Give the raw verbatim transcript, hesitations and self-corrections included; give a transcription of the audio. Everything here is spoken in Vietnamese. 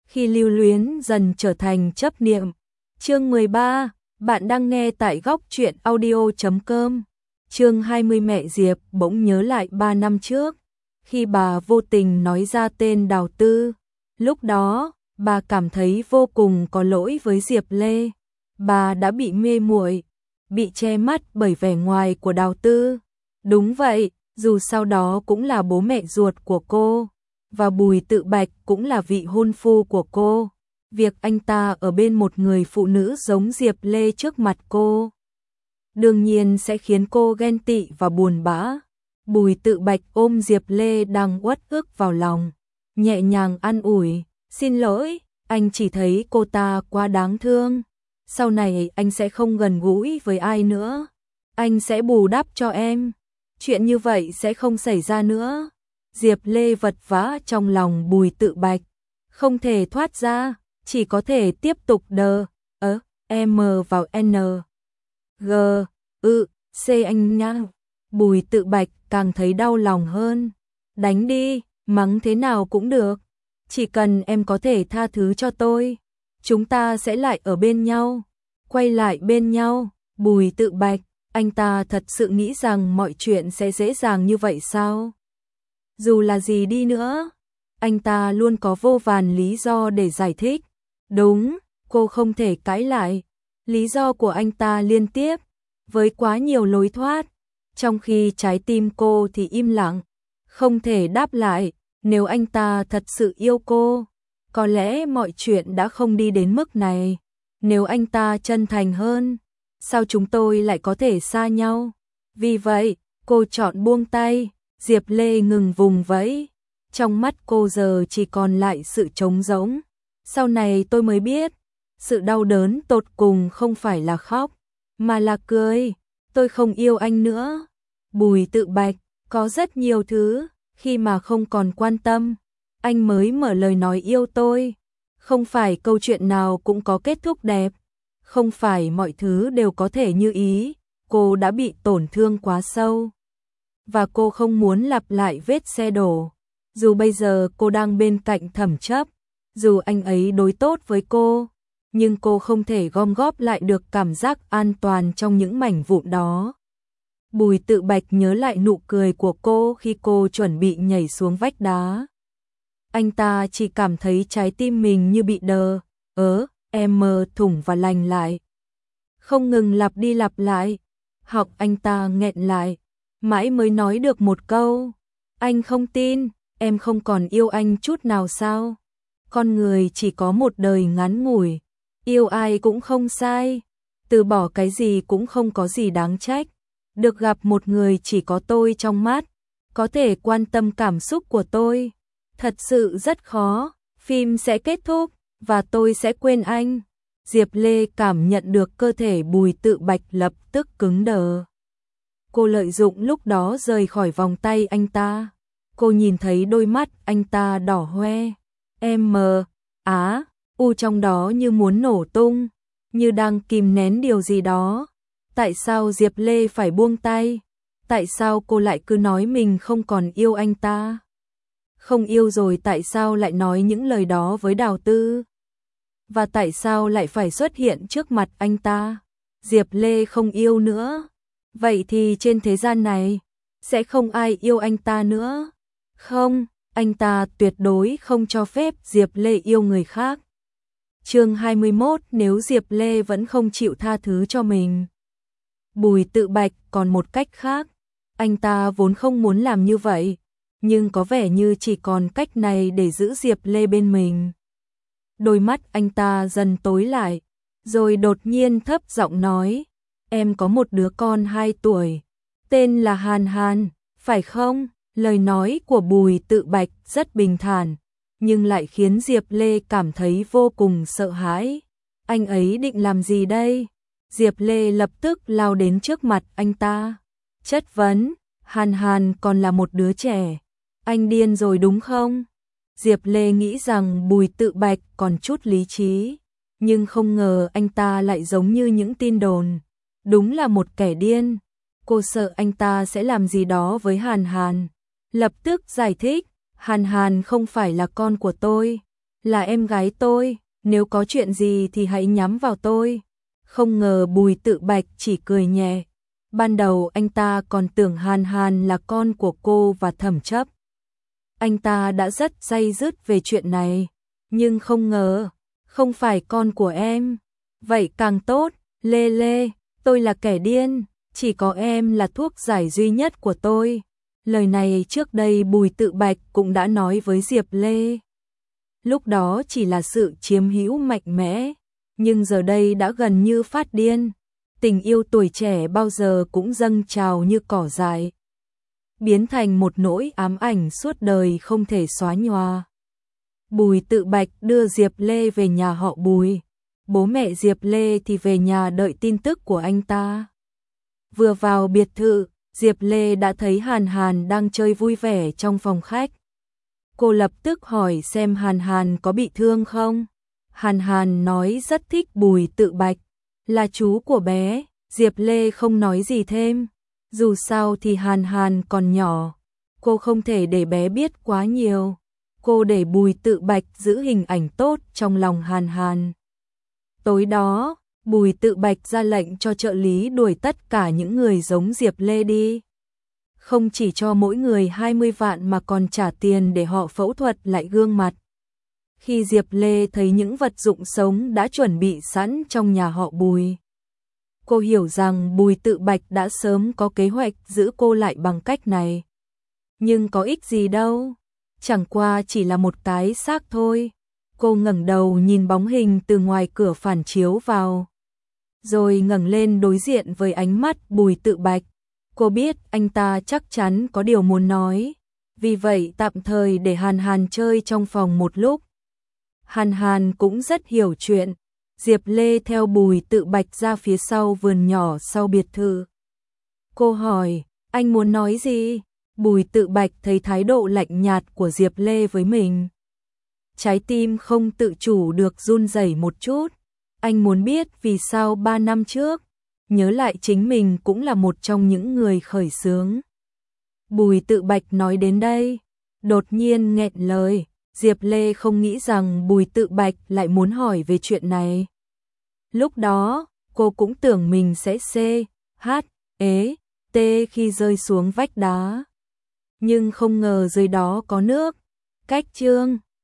khi lưu luyến dần trở thành chấp niệm. Chương mười ba, bạn đang nghe tại góc truyện audio chấm com. Chương hai mươi mẹ Diệp bỗng nhớ lại ba năm trước, khi bà vô tình nói ra tên Đào Tư. Lúc đó, bà cảm thấy vô cùng có lỗi với Diệp Lê. Bà đã bị mê muội, bị che mắt bởi vẻ ngoài của Đào Tư. Đúng vậy, dù sau đó cũng là bố mẹ ruột của cô, và Bùi Tự Bạch cũng là vị hôn phu của cô. Việc anh ta ở bên một người phụ nữ giống Diệp Lê trước mặt cô, đương nhiên sẽ khiến cô ghen tị và buồn bã. Bùi Tự Bạch ôm Diệp Lê đang uất ức vào lòng, nhẹ nhàng an ủi, xin lỗi, anh chỉ thấy cô ta quá đáng thương. Sau này anh sẽ không gần gũi với ai nữa. Anh sẽ bù đắp cho em. Chuyện như vậy sẽ không xảy ra nữa. Diệp Lê vật vã trong lòng Bùi Tự Bạch, không thể thoát ra, chỉ có thể tiếp tục đờ, ớ, M vào N, G, ư, C anh nhá. Bùi Tự Bạch càng thấy đau lòng hơn. Đánh đi, mắng thế nào cũng được. Chỉ cần em có thể tha thứ cho tôi, chúng ta sẽ lại ở bên nhau, quay lại bên nhau. Bùi Tự Bạch, anh ta thật sự nghĩ rằng mọi chuyện sẽ dễ dàng như vậy sao? Dù là gì đi nữa, anh ta luôn có vô vàn lý do để giải thích. Đúng, cô không thể cãi lại. Lý do của anh ta liên tiếp, với quá nhiều lối thoát, trong khi trái tim cô thì im lặng, không thể đáp lại. Nếu anh ta thật sự yêu cô, có lẽ mọi chuyện đã không đi đến mức này. Nếu anh ta chân thành hơn, sao chúng tôi lại có thể xa nhau? Vì vậy, cô chọn buông tay. Diệp Lê ngừng vùng vẫy. Trong mắt cô giờ chỉ còn lại sự trống rỗng. Sau này tôi mới biết, sự đau đớn tột cùng không phải là khóc, mà là cười. Tôi không yêu anh nữa. Bùi Tự Bạch, có rất nhiều thứ, khi mà không còn quan tâm, anh mới mở lời nói yêu tôi. Không phải câu chuyện nào cũng có kết thúc đẹp. Không phải mọi thứ đều có thể như ý. Cô đã bị tổn thương quá sâu, và cô không muốn lặp lại vết xe đổ. Dù bây giờ cô đang bên cạnh Thẩm Chấp, dù anh ấy đối tốt với cô, nhưng cô không thể gom góp lại được cảm giác an toàn trong những mảnh vụn đó. Bùi Tự Bạch nhớ lại nụ cười của cô khi cô chuẩn bị nhảy xuống vách đá. Anh ta chỉ cảm thấy trái tim mình như bị đờ, ớ, em mờ thủng và lành lại. Không ngừng lặp đi lặp lại, học anh ta nghẹn lại, mãi mới nói được một câu. Anh không tin, em không còn yêu anh chút nào sao? Con người chỉ có một đời ngắn ngủi, yêu ai cũng không sai, từ bỏ cái gì cũng không có gì đáng trách. Được gặp một người chỉ có tôi trong mắt, có thể quan tâm cảm xúc của tôi, thật sự rất khó. Phim sẽ kết thúc, và tôi sẽ quên anh. Diệp Lê cảm nhận được cơ thể Bùi Tự Bạch lập tức cứng đờ. Cô lợi dụng lúc đó rời khỏi vòng tay anh ta. Cô nhìn thấy đôi mắt anh ta đỏ hoe, M, Á, U trong đó như muốn nổ tung, như đang kìm nén điều gì đó. Tại sao Diệp Lê phải buông tay? Tại sao cô lại cứ nói mình không còn yêu anh ta? Không yêu rồi tại sao lại nói những lời đó với Đào Tư? Và tại sao lại phải xuất hiện trước mặt anh ta? Diệp Lê không yêu nữa. Vậy thì trên thế gian này, sẽ không ai yêu anh ta nữa. Không, anh ta tuyệt đối không cho phép Diệp Lê yêu người khác. Chương hai mươi mốt, nếu Diệp Lê vẫn không chịu tha thứ cho mình. Bùi Tự Bạch còn một cách khác. Anh ta vốn không muốn làm như vậy, nhưng có vẻ như chỉ còn cách này để giữ Diệp Lê bên mình. Đôi mắt anh ta dần tối lại, rồi đột nhiên thấp giọng nói, em có một đứa con hai tuổi, tên là Hàn Hàn, phải không? Lời nói của Bùi Tự Bạch rất bình thản, nhưng lại khiến Diệp Lê cảm thấy vô cùng sợ hãi. Anh ấy định làm gì đây? Diệp Lê lập tức lao đến trước mặt anh ta, chất vấn, Hàn Hàn còn là một đứa trẻ, anh điên rồi đúng không? Diệp Lê nghĩ rằng Bùi Tự Bạch còn chút lý trí, nhưng không ngờ anh ta lại giống như những tin đồn, đúng là một kẻ điên. Cô sợ anh ta sẽ làm gì đó với Hàn Hàn, lập tức giải thích, Hàn Hàn không phải là con của tôi, là em gái tôi, nếu có chuyện gì thì hãy nhắm vào tôi. Không ngờ Bùi Tự Bạch chỉ cười nhẹ. Ban đầu anh ta còn tưởng Hàn Hàn là con của cô và Thẩm Chấp. Anh ta đã rất day dứt về chuyện này, nhưng không ngờ, không phải con của em. Vậy càng tốt, Lê Lê, tôi là kẻ điên, chỉ có em là thuốc giải duy nhất của tôi. Lời này trước đây Bùi Tự Bạch cũng đã nói với Diệp Lê. Lúc đó chỉ là sự chiếm hữu mạnh mẽ, nhưng giờ đây đã gần như phát điên. Tình yêu tuổi trẻ bao giờ cũng dâng trào như cỏ dại, biến thành một nỗi ám ảnh suốt đời không thể xóa nhòa. Bùi Tự Bạch đưa Diệp Lê về nhà họ Bùi. Bố mẹ Diệp Lê thì về nhà đợi tin tức của anh ta. Vừa vào biệt thự, Diệp Lê đã thấy Hàn Hàn đang chơi vui vẻ trong phòng khách. Cô lập tức hỏi xem Hàn Hàn có bị thương không. Hàn Hàn nói rất thích Bùi Tự Bạch, là chú của bé. Diệp Lê không nói gì thêm. Dù sao thì Hàn Hàn còn nhỏ, cô không thể để bé biết quá nhiều. Cô để Bùi Tự Bạch giữ hình ảnh tốt trong lòng Hàn Hàn. Tối đó, Bùi Tự Bạch ra lệnh cho trợ lý đuổi tất cả những người giống Diệp Lê đi. Không chỉ cho mỗi người hai mươi vạn mà còn trả tiền để họ phẫu thuật lại gương mặt. Khi Diệp Lê thấy những vật dụng sống đã chuẩn bị sẵn trong nhà họ Bùi, cô hiểu rằng Bùi Tự Bạch đã sớm có kế hoạch giữ cô lại bằng cách này. Nhưng có ích gì đâu, chẳng qua chỉ là một cái xác thôi. Cô ngẩng đầu nhìn bóng hình từ ngoài cửa phản chiếu vào, rồi ngẩng lên đối diện với ánh mắt Bùi Tự Bạch. Cô biết anh ta chắc chắn có điều muốn nói, vì vậy tạm thời để Hàn Hàn chơi trong phòng một lúc. Hàn Hàn cũng rất hiểu chuyện. Diệp Lê theo Bùi Tự Bạch ra phía sau vườn nhỏ sau biệt thự. Cô hỏi, anh muốn nói gì? Bùi Tự Bạch thấy thái độ lạnh nhạt của Diệp Lê với mình, trái tim không tự chủ được run rẩy một chút. Anh muốn biết vì sao ba năm trước, nhớ lại chính mình cũng là một trong những người khởi xướng. Bùi Tự Bạch nói đến đây, đột nhiên nghẹn lời. Diệp Lê không nghĩ rằng Bùi Tự Bạch lại muốn hỏi về chuyện này. Lúc đó, cô cũng tưởng mình sẽ C, H, ế, T khi rơi xuống vách đá. Nhưng không ngờ dưới đó có nước. Cách chương